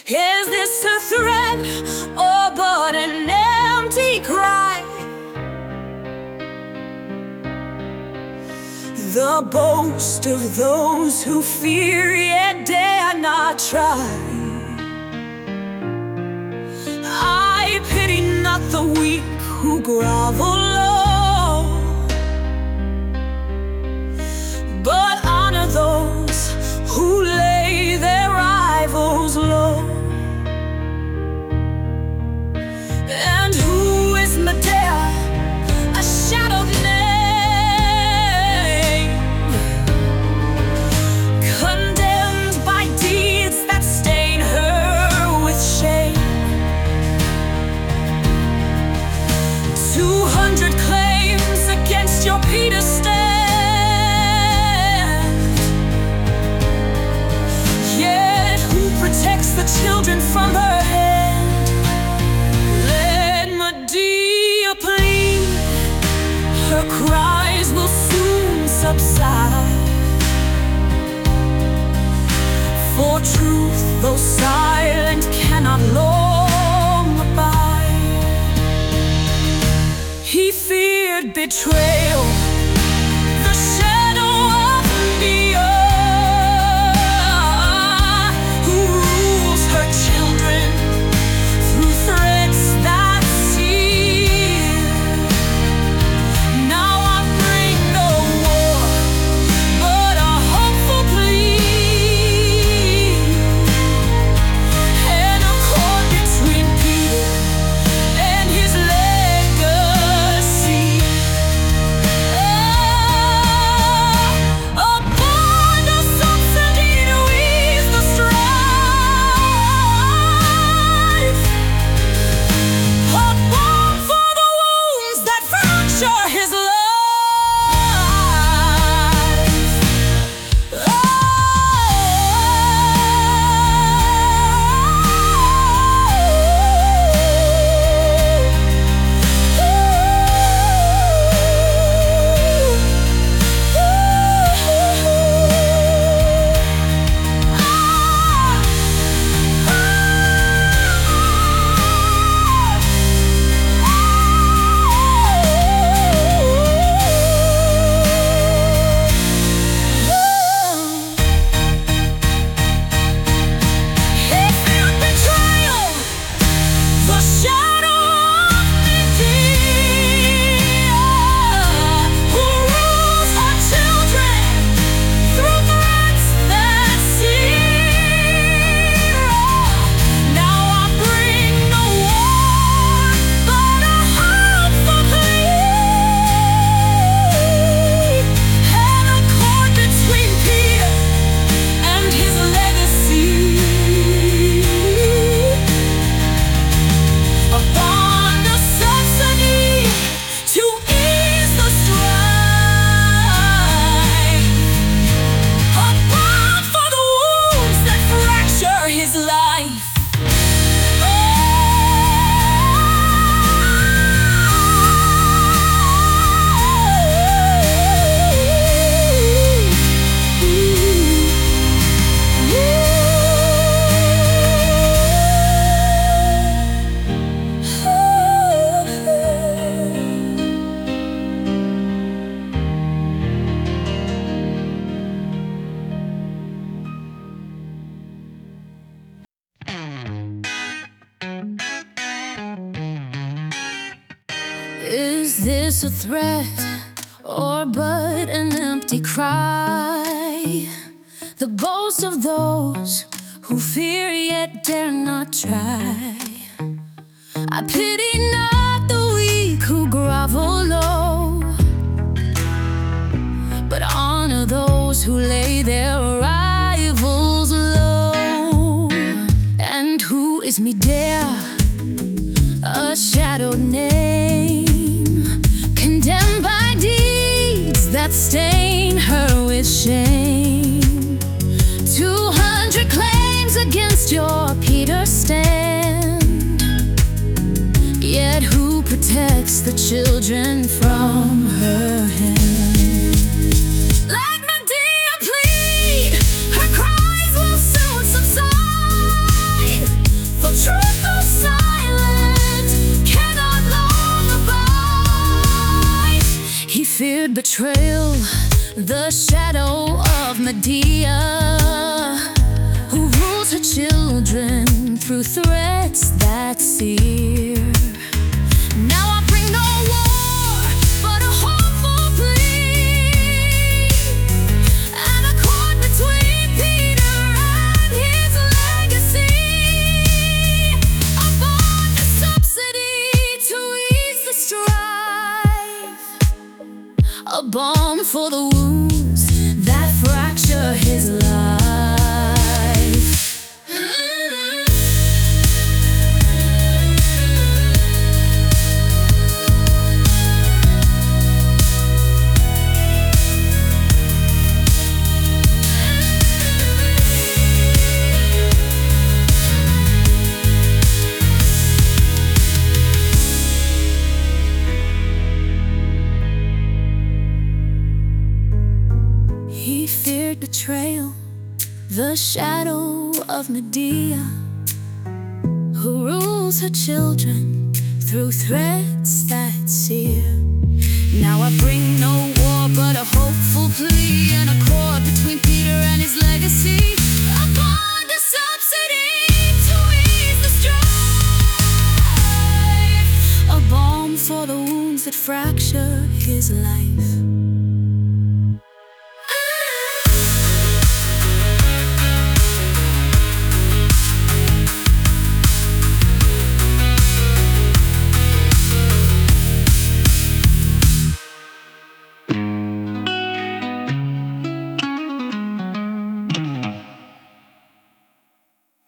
Is this a threat or but an empty cry? The boast of those who fear yet dare not try. I pity not the weak who grovel low, but honor those who lay their rivals low. And who is Medea, a shadowed name, condemned by deeds that stain her with shame? 200 claims against your Peter stand, yet who protects the children from her hand? Let Medea plead, her cries will soon subside. For truth, though silent, cannot long abide. He feared betrayal, the shadow of Medea, who rules her children through threats that sear. Now I bring no war, but a hopeful plea, and a cord between Peter and his legacy. A bond of subsidy to ease the strife, a balm for the wounds that fracture his life. He feared betrayal, the shadow of Medea, who rules her children through threats that sear. Now I bring no war, but a hopeful plea, and a cord between Peter and his legacy. A bond of subsidy to ease the strife, a balm for the wounds that fracture his life. Is this a threat or but an empty cry? The boast of those who fear yet dare not try. I pity not the weak who grovel low, but honor those who lay their rivals low. And who is Medea, a shadowed name, condemned by deeds that stain her with shame? 200 claims against your Peter stand, yet who protects the children from her hand? Let Medea plead, her cries will soon subside. feared betrayal, the shadow of Medea, who rules her children through threats that sear. Now I bring no war, but a hopeful plea, and a cord between Peter and his legacy. A bond, a subsidy to ease the strife, a balm for the wounds that fracture his life. He feared betrayal, the shadow of Medea, who rules her children through threats that sear. Now I bring no war, but a hopeful plea, and a cord between Peter and his legacy. A bond, a subsidy to ease the strife, a balm for the wounds that fracture his life.